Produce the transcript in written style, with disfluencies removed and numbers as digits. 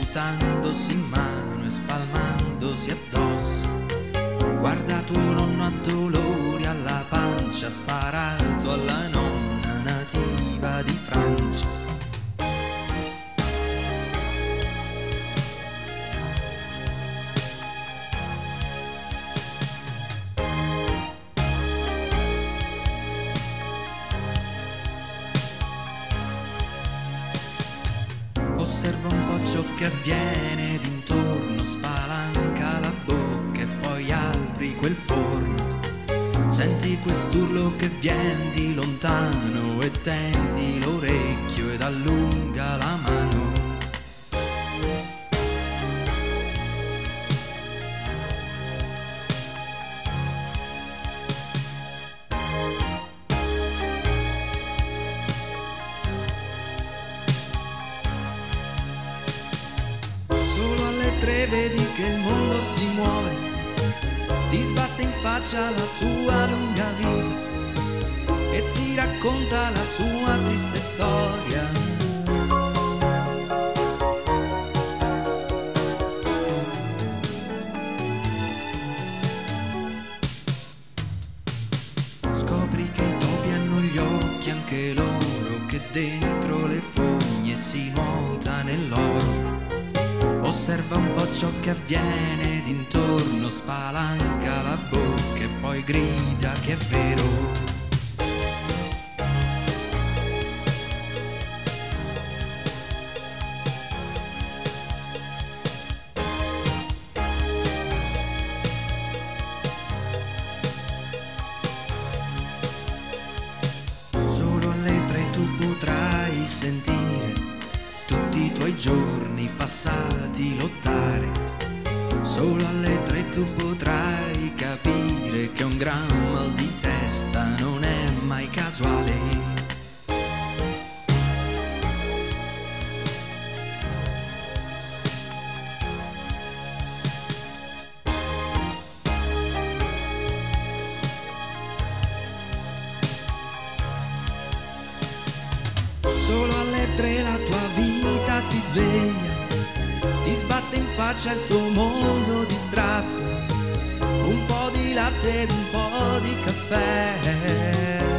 buttandosi in mano e spalmandosi addosso. Guarda tuo nonno ha dolori alla pancia, sparato alla nonna nativa di Francia. Osserva un po' ciò che avviene d'intorno, spalanca la bocca e poi apri quel forno. Senti quest'urlo che vien di lontano e tendi l'orecchio ed allunga la mano. Solo alle 3 vedi che il mondo si muove, ti sbatte in faccia la sua lunga vita e ti racconta la sua triste storia. Scopri che i topi hanno gli occhi anche loro, che dentro le fogne si nuota nell'oro. Osserva un po' ciò che avviene d'intorno, spalanca la bocca e poi grida che è vero. Solo alle 3 tu potrai sentire tutti i tuoi giorni passati lottare. Solo alle 3 tu potrai capire che un gran mal di testa non è mai casuale. Solo alle 3 la tua vita si sveglia, ti sbatte in faccia il suo mondo distratto, un po' di latte ed un po' di caffè.